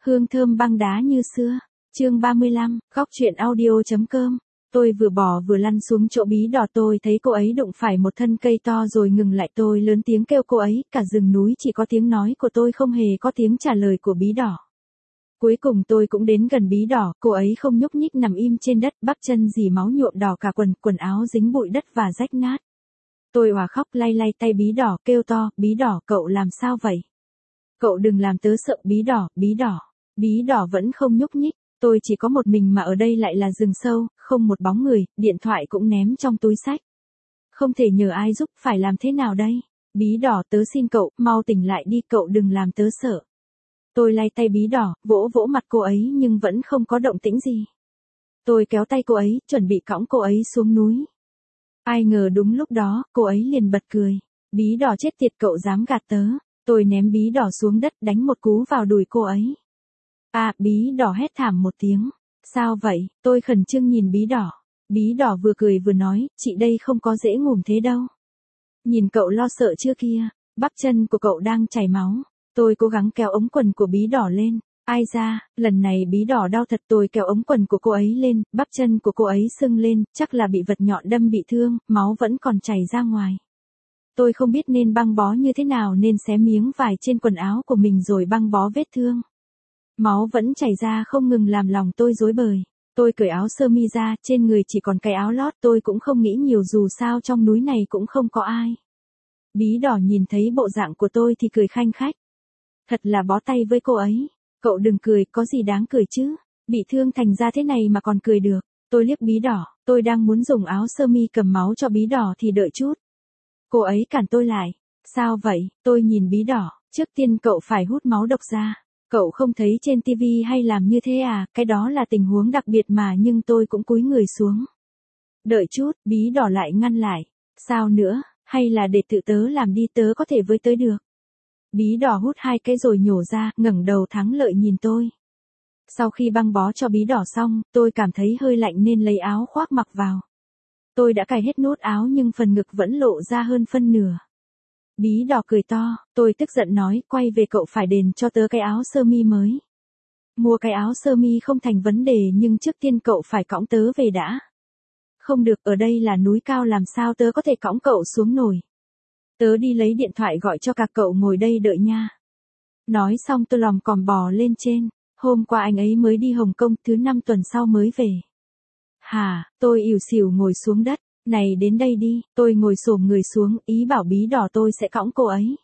hương thơm băng đá như xưa. Chương 35, góc truyện audio.com. Tôi vừa bò vừa lăn xuống chỗ bí đỏ, tôi thấy cô ấy đụng phải một thân cây to rồi ngừng lại, tôi lớn tiếng kêu cô ấy, cả rừng núi chỉ có tiếng nói của tôi, không hề có tiếng trả lời của bí đỏ. Cuối cùng tôi cũng đến gần bí đỏ, cô ấy không nhúc nhích nằm im trên đất, bắp chân dì máu nhuộm đỏ cả quần áo dính bụi đất và rách nát. Tôi òa khóc lay lay tay bí đỏ kêu to, bí đỏ cậu làm sao vậy? Cậu đừng làm tớ sợ, bí đỏ. Bí đỏ vẫn không nhúc nhích, tôi chỉ có một mình mà ở đây lại là rừng sâu, không một bóng người, điện thoại cũng ném trong túi xách. Không thể nhờ ai giúp, phải làm thế nào đây? Bí đỏ, tớ xin cậu, mau tỉnh lại đi, cậu đừng làm tớ sợ. Tôi lay tay bí đỏ, vỗ vỗ mặt cô ấy nhưng vẫn không có động tĩnh gì. Tôi kéo tay cô ấy, chuẩn bị cõng cô ấy xuống núi. Ai ngờ đúng lúc đó, cô ấy liền bật cười. Bí đỏ chết tiệt, cậu dám gạt tớ. Tôi ném bí đỏ xuống đất, đánh một cú vào đùi cô ấy. À, bí đỏ hét thảm một tiếng. Sao vậy? Tôi khẩn trương nhìn bí đỏ. Bí đỏ vừa cười vừa nói, chị đây không có dễ ngủm thế đâu. Nhìn cậu lo sợ chưa kia, bắp chân của cậu đang chảy máu. Tôi cố gắng kéo ống quần của bí đỏ lên. Ai da, lần này bí đỏ đau thật, tôi kéo ống quần của cô ấy lên, bắp chân của cô ấy sưng lên, chắc là bị vật nhọn đâm bị thương, máu vẫn còn chảy ra ngoài. Tôi không biết nên băng bó như thế nào nên xé miếng vải trên quần áo của mình rồi băng bó vết thương. Máu vẫn chảy ra không ngừng làm lòng tôi rối bời. Tôi cởi áo sơ mi ra, trên người chỉ còn cái áo lót, tôi cũng không nghĩ nhiều dù sao trong núi này cũng không có ai. Bí đỏ nhìn thấy bộ dạng của tôi thì cười khanh khách. Thật là bó tay với cô ấy. Cậu đừng cười, có gì đáng cười chứ, bị thương thành ra thế này mà còn cười được. Tôi liếc bí đỏ, tôi đang muốn dùng áo sơ mi cầm máu cho bí đỏ thì đợi chút. Cô ấy cản tôi lại. Sao vậy? Tôi nhìn bí đỏ, trước tiên cậu phải hút máu độc ra. Cậu không thấy trên tivi hay làm như thế à, cái đó là tình huống đặc biệt mà, nhưng tôi cũng cúi người xuống. Đợi chút, bí đỏ lại ngăn lại. Sao nữa, hay là để tự tớ làm đi, tớ có thể với tới được. Bí đỏ hút 2 cái rồi nhổ ra, ngẩng đầu thắng lợi nhìn tôi. Sau khi băng bó cho bí đỏ xong, tôi cảm thấy hơi lạnh nên lấy áo khoác mặc vào. Tôi đã cài hết nút áo nhưng phần ngực vẫn lộ ra hơn phân nửa. Bí đỏ cười to, tôi tức giận nói, quay về cậu phải đền cho tớ cái áo sơ mi mới. Mua cái áo sơ mi không thành vấn đề nhưng trước tiên cậu phải cõng tớ về đã. Không được, ở đây là núi cao, làm sao tớ có thể cõng cậu xuống nổi. Tớ đi lấy điện thoại gọi cho cả cậu ngồi đây đợi nha. Nói xong tôi lòm còm bò lên trên. Hôm qua anh ấy mới đi Hồng Kông, thứ 5 tuần sau mới về. Hả, tôi ỉu xìu ngồi xuống đất. Này đến đây đi, tôi ngồi xổm người xuống, ý bảo bí đỏ tôi sẽ cõng cô ấy.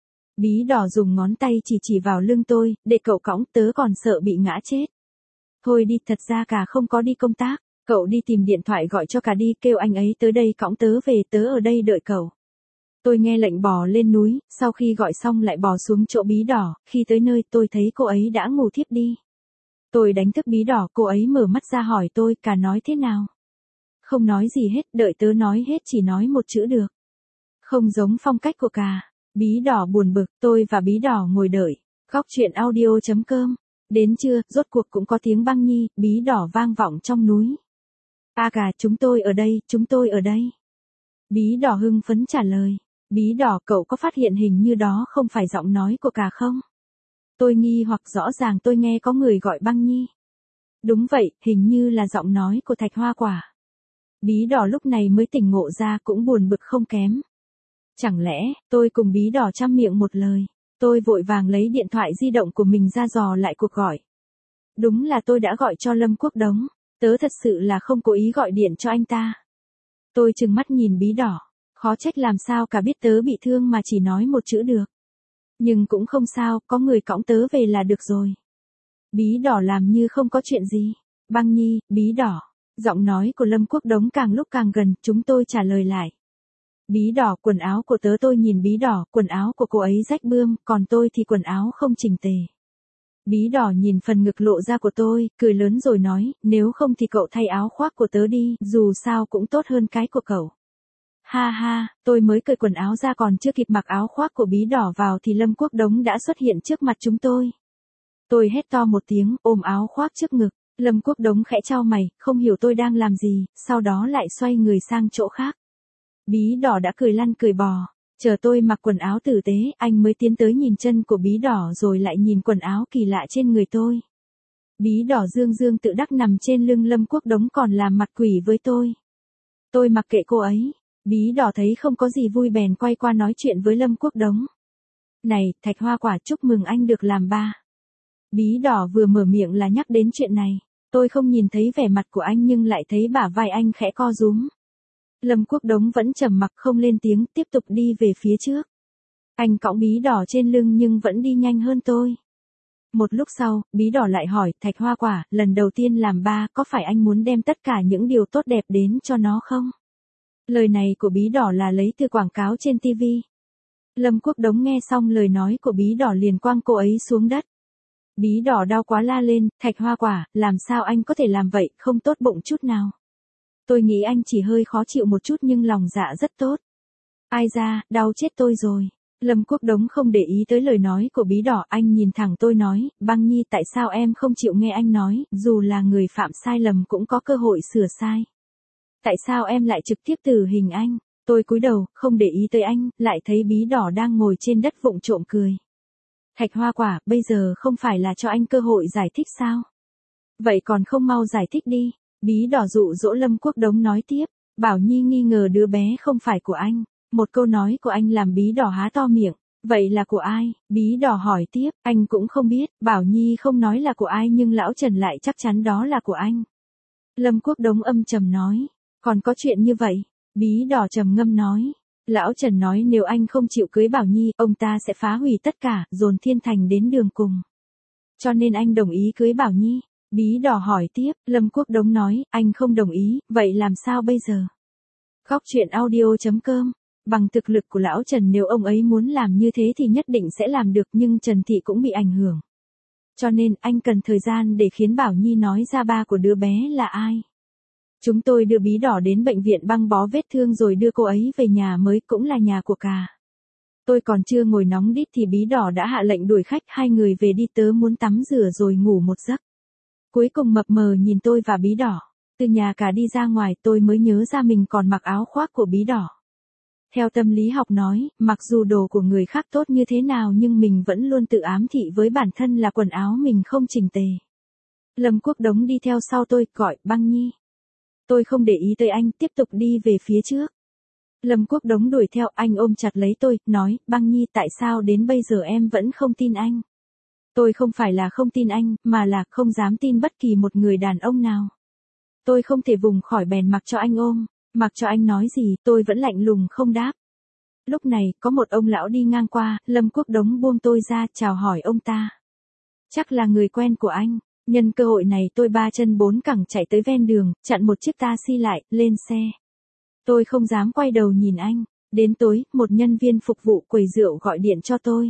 Bí đỏ dùng ngón tay chỉ vào lưng tôi, để cậu cõng, tớ còn sợ bị ngã chết. Thôi đi, thật ra cả không có đi công tác, cậu đi tìm điện thoại gọi cho cả đi, kêu anh ấy tới đây cõng tớ về, tớ ở đây đợi cậu. Tôi nghe lệnh bò lên núi, sau khi gọi xong lại bò xuống chỗ bí đỏ, khi tới nơi tôi thấy cô ấy đã ngủ thiếp đi. Tôi đánh thức bí đỏ, cô ấy mở mắt ra hỏi tôi, cả nói thế nào? Không nói gì hết, đợi tớ nói hết, chỉ nói một chữ được. Không giống phong cách của cả. Bí đỏ buồn bực, tôi và bí đỏ ngồi đợi. Góc truyện audio.com. Đến trưa, rốt cuộc cũng có tiếng băng nhi, bí đỏ vang vọng trong núi. A cả, chúng tôi ở đây, chúng tôi ở đây. Bí đỏ hưng phấn trả lời. Bí đỏ, cậu có phát hiện hình như đó không phải giọng nói của cả không? Tôi nghi hoặc, rõ ràng tôi nghe có người gọi băng nhi. Đúng vậy, hình như là giọng nói của Thạch Hoa Quả. Bí đỏ lúc này mới tỉnh ngộ ra, cũng buồn bực không kém. Chẳng lẽ, tôi cùng bí đỏ trăm miệng một lời. Tôi vội vàng lấy điện thoại di động của mình ra dò lại cuộc gọi. Đúng là tôi đã gọi cho Lâm Quốc Đống. Tớ thật sự là không cố ý gọi điện cho anh ta. Tôi trừng mắt nhìn bí đỏ. Khó trách làm sao cả biết tớ bị thương mà chỉ nói một chữ được. Nhưng cũng không sao, có người cõng tớ về là được rồi. Bí đỏ làm như không có chuyện gì. Băng nhi, bí đỏ. Giọng nói của Lâm Quốc Đống càng lúc càng gần, chúng tôi trả lời lại. Bí đỏ, quần áo của tớ. Tôi nhìn bí đỏ, quần áo của cô ấy rách bươm, còn tôi thì quần áo không chỉnh tề. Bí đỏ nhìn phần ngực lộ ra của tôi, cười lớn rồi nói, nếu không thì cậu thay áo khoác của tớ đi, dù sao cũng tốt hơn cái của cậu. Ha ha, tôi mới cởi quần áo ra còn chưa kịp mặc áo khoác của bí đỏ vào thì Lâm Quốc Đống đã xuất hiện trước mặt chúng tôi. Tôi hét to một tiếng, ôm áo khoác trước ngực. Lâm Quốc Đống khẽ chau mày, không hiểu tôi đang làm gì, sau đó lại xoay người sang chỗ khác. Bí đỏ đã cười lăn cười bò. Chờ tôi mặc quần áo tử tế, anh mới tiến tới nhìn chân của bí đỏ rồi lại nhìn quần áo kỳ lạ trên người tôi. Bí đỏ dương dương tự đắc nằm trên lưng Lâm Quốc Đống còn làm mặt quỷ với tôi. Tôi mặc kệ cô ấy. Bí đỏ thấy không có gì vui bèn quay qua nói chuyện với Lâm Quốc Đống. Này, Thạch Hoa Quả, chúc mừng anh được làm ba. Bí đỏ vừa mở miệng là nhắc đến chuyện này. Tôi không nhìn thấy vẻ mặt của anh nhưng lại thấy bả vai anh khẽ co rúm. Lâm Quốc Đống vẫn trầm mặc không lên tiếng, tiếp tục đi về phía trước. Anh cõng bí đỏ trên lưng nhưng vẫn đi nhanh hơn tôi. Một lúc sau, bí đỏ lại hỏi, Thạch Hoa Quả, lần đầu tiên làm ba, có phải anh muốn đem tất cả những điều tốt đẹp đến cho nó không? Lời này của bí đỏ là lấy từ quảng cáo trên TV. Lâm Quốc Đống nghe xong lời nói của bí đỏ liền quăng cô ấy xuống đất. Bí đỏ đau quá la lên, Thạch Hoa Quả, làm sao anh có thể làm vậy, không tốt bụng chút nào. Tôi nghĩ anh chỉ hơi khó chịu một chút nhưng lòng dạ rất tốt. Ai ra, đau chết tôi rồi. Lâm Quốc Đống không để ý tới lời nói của bí đỏ, anh nhìn thẳng tôi nói, Băng Nhi tại sao em không chịu nghe anh nói, dù là người phạm sai lầm cũng có cơ hội sửa sai. Tại sao em lại trực tiếp tử hình anh? Tôi cúi đầu, không để ý tới anh, lại thấy bí đỏ đang ngồi trên đất vụng trộm cười. Thạch Hoa Quả, bây giờ không phải là cho anh cơ hội giải thích sao? Vậy còn không mau giải thích đi. Bí đỏ dụ dỗ Lâm Quốc Đống nói tiếp, Bảo Nhi nghi ngờ đứa bé không phải của anh. Một câu nói của anh làm bí đỏ há to miệng. Vậy là của ai? Bí đỏ hỏi tiếp, anh cũng không biết, Bảo Nhi không nói là của ai nhưng lão Trần lại chắc chắn đó là của anh. Lâm Quốc Đống âm trầm nói, còn có chuyện như vậy? Bí đỏ trầm ngâm nói, lão Trần nói nếu anh không chịu cưới Bảo Nhi, ông ta sẽ phá hủy tất cả, dồn Thiên Thành đến đường cùng. Cho nên anh đồng ý cưới Bảo Nhi. Bí đỏ hỏi tiếp, Lâm Quốc Đống nói, anh không đồng ý, vậy làm sao bây giờ? Góc truyện audio.com. Bằng thực lực của lão Trần nếu ông ấy muốn làm như thế thì nhất định sẽ làm được nhưng Trần Thị cũng bị ảnh hưởng. Cho nên anh cần thời gian để khiến Bảo Nhi nói ra ba của đứa bé là ai. Chúng tôi đưa bí đỏ đến bệnh viện băng bó vết thương rồi đưa cô ấy về nhà mới cũng là nhà của cả. Tôi còn chưa ngồi nóng đít thì bí đỏ đã hạ lệnh đuổi khách, hai người về đi, tớ muốn tắm rửa rồi ngủ một giấc. Cuối cùng mập mờ nhìn tôi và bí đỏ. Từ nhà cả đi ra ngoài tôi mới nhớ ra mình còn mặc áo khoác của bí đỏ. Theo tâm lý học nói, mặc dù đồ của người khác tốt như thế nào nhưng mình vẫn luôn tự ám thị với bản thân là quần áo mình không chỉnh tề. Lâm Quốc Đống đi theo sau tôi, gọi, Băng Nhi. Tôi không để ý tới anh, tiếp tục đi về phía trước. Lâm Quốc Đống đuổi theo, anh ôm chặt lấy tôi, nói, Băng Nhi tại sao đến bây giờ em vẫn không tin anh? Tôi không phải là không tin anh, mà là không dám tin bất kỳ một người đàn ông nào. Tôi không thể vùng khỏi bèn mặc cho anh ôm, mặc cho anh nói gì, tôi vẫn lạnh lùng không đáp. Lúc này, có một ông lão đi ngang qua, Lâm Quốc Đống buông tôi ra, chào hỏi ông ta. Chắc là người quen của anh. Nhân cơ hội này tôi ba chân bốn cẳng chạy tới ven đường, chặn một chiếc taxi lại, lên xe. Tôi không dám quay đầu nhìn anh. Đến tối, một nhân viên phục vụ quầy rượu gọi điện cho tôi.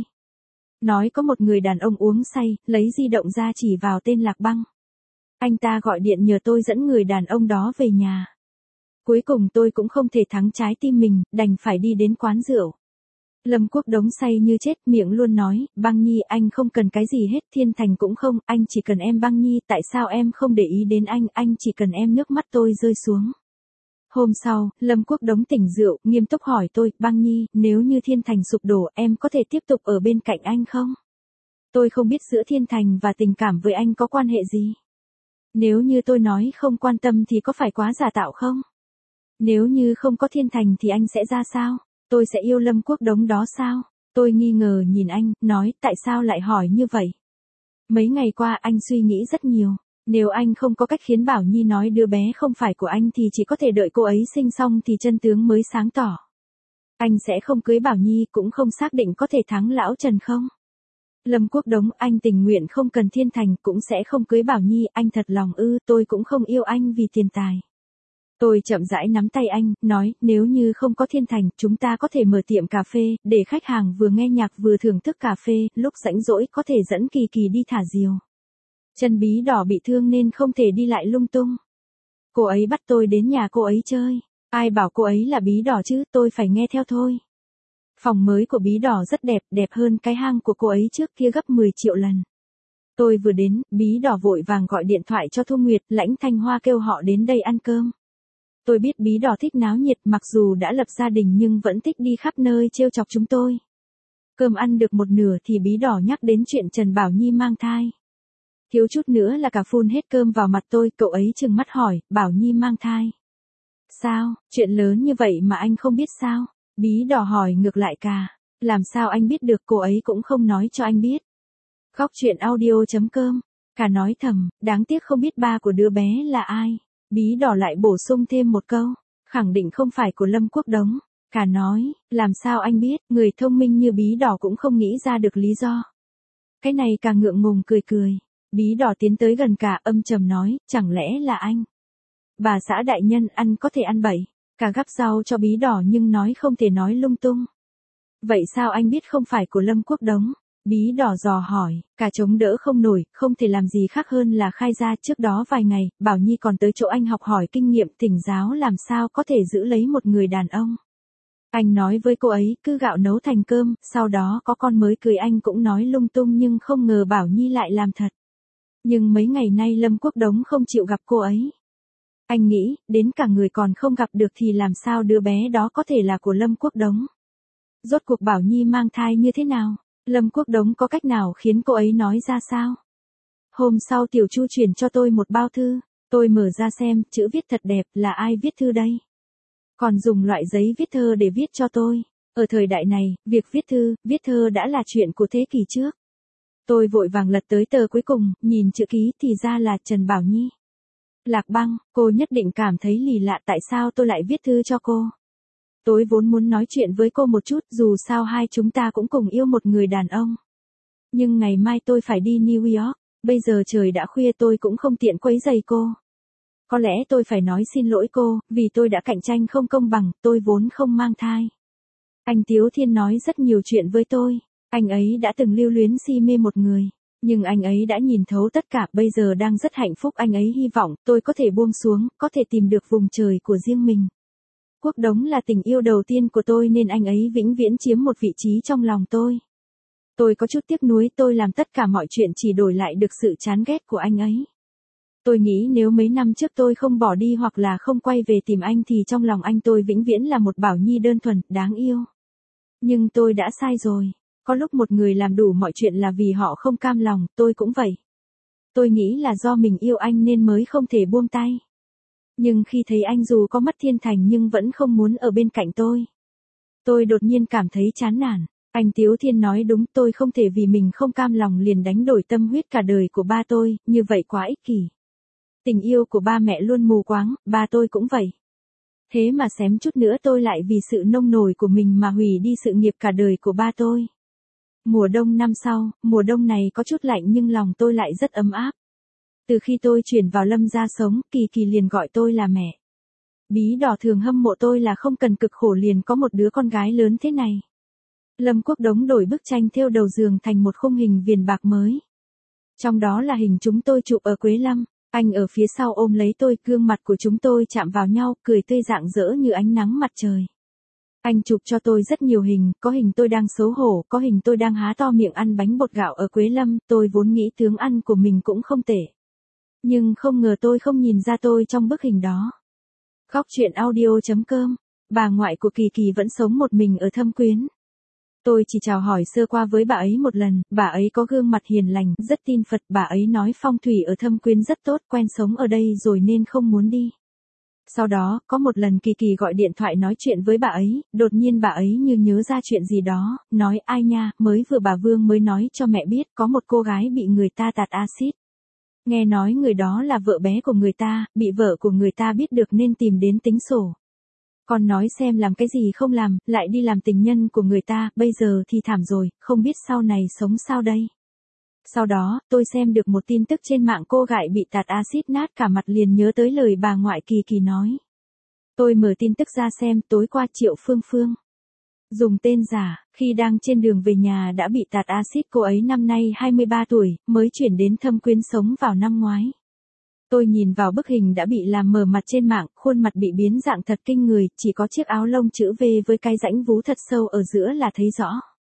Nói có một người đàn ông uống say, lấy di động ra chỉ vào tên Lạc Băng. Anh ta gọi điện nhờ tôi dẫn người đàn ông đó về nhà. Cuối cùng tôi cũng không thể thắng trái tim mình, đành phải đi đến quán rượu. Lâm Quốc Đống say như chết, miệng luôn nói, Băng Nhi anh không cần cái gì hết, Thiên Thành cũng không, anh chỉ cần em Băng Nhi, tại sao em không để ý đến anh chỉ cần em. Nước mắt tôi rơi xuống. Hôm sau, Lâm Quốc Đống tỉnh rượu, nghiêm túc hỏi tôi, Băng Nhi, nếu như Thiên Thành sụp đổ, em có thể tiếp tục ở bên cạnh anh không? Tôi không biết giữa Thiên Thành và tình cảm với anh có quan hệ gì. Nếu như tôi nói không quan tâm thì có phải quá giả tạo không? Nếu như không có Thiên Thành thì anh sẽ ra sao? Tôi sẽ yêu Lâm Quốc Đống đó sao? Tôi nghi ngờ nhìn anh, nói, tại sao lại hỏi như vậy? Mấy ngày qua anh suy nghĩ rất nhiều. Nếu anh không có cách khiến Bảo Nhi nói đứa bé không phải của anh thì chỉ có thể đợi cô ấy sinh xong thì chân tướng mới sáng tỏ. Anh sẽ không cưới Bảo Nhi, cũng không xác định có thể thắng lão Trần không? Lâm Quốc Đống, anh tình nguyện không cần Thiên Thành, cũng sẽ không cưới Bảo Nhi, anh thật lòng ư? Tôi cũng không yêu anh vì tiền tài. Tôi chậm rãi nắm tay anh, nói, nếu như không có Thiên Thành, chúng ta có thể mở tiệm cà phê, để khách hàng vừa nghe nhạc vừa thưởng thức cà phê, lúc rảnh rỗi có thể dẫn Kỳ Kỳ đi thả diều. Chân bí đỏ bị thương nên không thể đi lại lung tung. Cô ấy bắt tôi đến nhà cô ấy chơi. Ai bảo cô ấy là bí đỏ chứ, tôi phải nghe theo thôi. Phòng mới của bí đỏ rất đẹp, đẹp hơn cái hang của cô ấy trước kia gấp 10 triệu lần. Tôi vừa đến, bí đỏ vội vàng gọi điện thoại cho Thu Nguyệt, Lãnh Thanh Hoa kêu họ đến đây ăn cơm. Tôi biết bí đỏ thích náo nhiệt, mặc dù đã lập gia đình nhưng vẫn thích đi khắp nơi trêu chọc chúng tôi. Cơm ăn được một nửa thì bí đỏ nhắc đến chuyện Trần Bảo Nhi mang thai. Thiếu chút nữa là cả phun hết cơm vào mặt tôi, cậu ấy trừng mắt hỏi, Bảo Nhi mang thai. Sao, chuyện lớn như vậy mà anh không biết sao? Bí đỏ hỏi ngược lại cả. Làm sao anh biết được, cô ấy cũng không nói cho anh biết. Khóc chuyện audio.com. Cả nói thầm, đáng tiếc không biết ba của đứa bé là ai. Bí đỏ lại bổ sung thêm một câu, khẳng định không phải của Lâm Quốc Đống. Cả nói, làm sao anh biết, người thông minh như bí đỏ cũng không nghĩ ra được lý do. Cái này cả ngượng ngùng cười cười. Bí đỏ tiến tới gần cả, âm trầm nói, chẳng lẽ là anh? Bà xã đại nhân ăn có thể ăn bậy. Cả gắp rau cho bí đỏ nhưng nói không thể nói lung tung. Vậy sao anh biết không phải của Lâm Quốc Đống? Bí đỏ dò hỏi, cả chống đỡ không nổi, không thể làm gì khác hơn là khai ra trước đó vài ngày, Bảo Nhi còn tới chỗ anh học hỏi kinh nghiệm thỉnh giáo làm sao có thể giữ lấy một người đàn ông. Anh nói với cô ấy, cứ gạo nấu thành cơm, sau đó có con mới cưới. Anh cũng nói lung tung nhưng không ngờ Bảo Nhi lại làm thật. Nhưng mấy ngày nay Lâm Quốc Đống không chịu gặp cô ấy. Anh nghĩ, đến cả người còn không gặp được thì làm sao đứa bé đó có thể là của Lâm Quốc Đống. Rốt cuộc Bảo Nhi mang thai như thế nào? Lâm Quốc Đống có cách nào khiến cô ấy nói ra sao? Hôm sau Tiểu Chu chuyển cho tôi một bao thư. Tôi mở ra xem, chữ viết thật đẹp, là ai viết thư đây? Còn dùng loại giấy viết thơ để viết cho tôi. Ở thời đại này, việc viết thơ đã là chuyện của thế kỷ trước. Tôi vội vàng lật tới tờ cuối cùng, nhìn chữ ký thì ra là Trần Bảo Nhi. Lạc Băng, cô nhất định cảm thấy lì lạ tại sao tôi lại viết thư cho cô. Tôi vốn muốn nói chuyện với cô một chút, dù sao hai chúng ta cũng cùng yêu một người đàn ông. Nhưng ngày mai tôi phải đi New York, bây giờ trời đã khuya tôi cũng không tiện quấy rầy cô. Có lẽ tôi phải nói xin lỗi cô, vì tôi đã cạnh tranh không công bằng, tôi vốn không mang thai. Anh Tiếu Thiên nói rất nhiều chuyện với tôi, anh ấy đã từng lưu luyến si mê một người. Nhưng anh ấy đã nhìn thấu tất cả, bây giờ đang rất hạnh phúc. Anh ấy hy vọng tôi có thể buông xuống, có thể tìm được vùng trời của riêng mình. Quốc Đống là tình yêu đầu tiên của tôi nên anh ấy vĩnh viễn chiếm một vị trí trong lòng tôi. Tôi có chút tiếc nuối, tôi làm tất cả mọi chuyện chỉ đổi lại được sự chán ghét của anh ấy. Tôi nghĩ nếu mấy năm trước tôi không bỏ đi hoặc là không quay về tìm anh thì trong lòng anh tôi vĩnh viễn là một Bảo Nhi đơn thuần, đáng yêu. Nhưng tôi đã sai rồi. Có lúc một người làm đủ mọi chuyện là vì họ không cam lòng, tôi cũng vậy. Tôi nghĩ là do mình yêu anh nên mới không thể buông tay. Nhưng khi thấy anh dù có mất thiên thành nhưng vẫn không muốn ở bên cạnh tôi đột nhiên cảm thấy chán nản. Anh Tiếu Thiên nói đúng, tôi không thể vì mình không cam lòng liền đánh đổi tâm huyết cả đời của ba tôi, như vậy quá ích kỷ. Tình yêu của ba mẹ luôn mù quáng, ba tôi cũng vậy. Thế mà xém chút nữa tôi lại vì sự nông nổi của mình mà hủy đi sự nghiệp cả đời của ba tôi. Mùa đông năm sau, mùa đông này có chút lạnh nhưng lòng tôi lại rất ấm áp. Từ khi tôi chuyển vào Lâm gia sống, Kỳ Kỳ liền gọi tôi là mẹ. Bí đỏ thường hâm mộ tôi là không cần cực khổ liền có một đứa con gái lớn thế này. Lâm Quốc Đống đổi bức tranh thêu đầu giường thành một khung hình viền bạc mới. Trong đó là hình chúng tôi chụp ở Quế Lâm, anh ở phía sau ôm lấy tôi, gương mặt của chúng tôi chạm vào nhau, cười tươi rạng rỡ như ánh nắng mặt trời. Anh chụp cho tôi rất nhiều hình, có hình tôi đang xấu hổ, có hình tôi đang há to miệng ăn bánh bột gạo ở Quế Lâm, tôi vốn nghĩ tướng ăn của mình cũng không tệ. Nhưng không ngờ tôi không nhìn ra tôi trong bức hình đó. Khóc chuyện audio.com, bà ngoại của Kỳ Kỳ vẫn sống một mình ở Thâm Quyến. Tôi chỉ chào hỏi sơ qua với bà ấy một lần, bà ấy có gương mặt hiền lành, rất tin Phật, bà ấy nói phong thủy ở Thâm Quyến rất tốt, quen sống ở đây rồi nên không muốn đi. Sau đó, có một lần Kỳ Kỳ gọi điện thoại nói chuyện với bà ấy, đột nhiên bà ấy như nhớ ra chuyện gì đó, nói ai nha, mới vừa bà Vương mới nói cho mẹ biết có một cô gái bị người ta tạt axit. Nghe nói người đó là vợ bé của người ta, bị vợ của người ta biết được nên tìm đến tính sổ. Còn nói xem làm cái gì không làm, lại đi làm tình nhân của người ta, bây giờ thì thảm rồi, không biết sau này sống sao đây. Sau đó, tôi xem được một tin tức trên mạng cô gái bị tạt axit nát cả mặt liền nhớ tới lời bà ngoại Kỳ Kỳ nói. Tôi mở tin tức ra xem, tối qua Triệu Phương Phương dùng tên giả, khi đang trên đường về nhà đã bị tạt axit. Cô ấy năm nay 23 tuổi, mới chuyển đến Thâm Quyến sống vào năm ngoái. Tôi nhìn vào bức hình đã bị làm mờ mặt trên mạng, khuôn mặt bị biến dạng thật kinh người, chỉ có chiếc áo lông chữ V với cái rãnh vú thật sâu ở giữa là thấy rõ.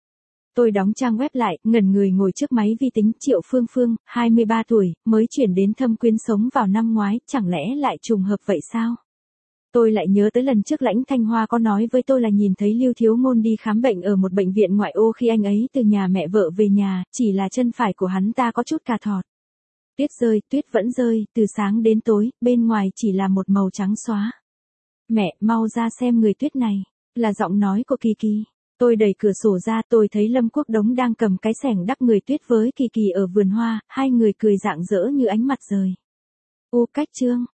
Tôi đóng trang web lại, ngẩn người ngồi trước máy vi tính. Triệu Phương Phương, 23 tuổi, mới chuyển đến Thâm Quyến sống vào năm ngoái, chẳng lẽ lại trùng hợp vậy sao? Tôi lại nhớ tới lần trước Lãnh Thanh Hoa có nói với tôi là nhìn thấy Lưu Thiếu Ngôn đi khám bệnh ở một bệnh viện ngoại ô khi anh ấy từ nhà mẹ vợ về nhà, chỉ là chân phải của hắn ta có chút cà thọt. Tuyết vẫn rơi, từ sáng đến tối, bên ngoài chỉ là một màu trắng xóa. Mẹ, mau ra xem người Tuyết này, là giọng nói của Kỳ Kỳ. Tôi đẩy cửa sổ ra, tôi thấy Lâm Quốc Đống đang cầm cái xẻng đắp người Tuyết với Kỳ Kỳ ở vườn hoa, hai người cười rạng rỡ như ánh mặt trời. Ô Cách Trương,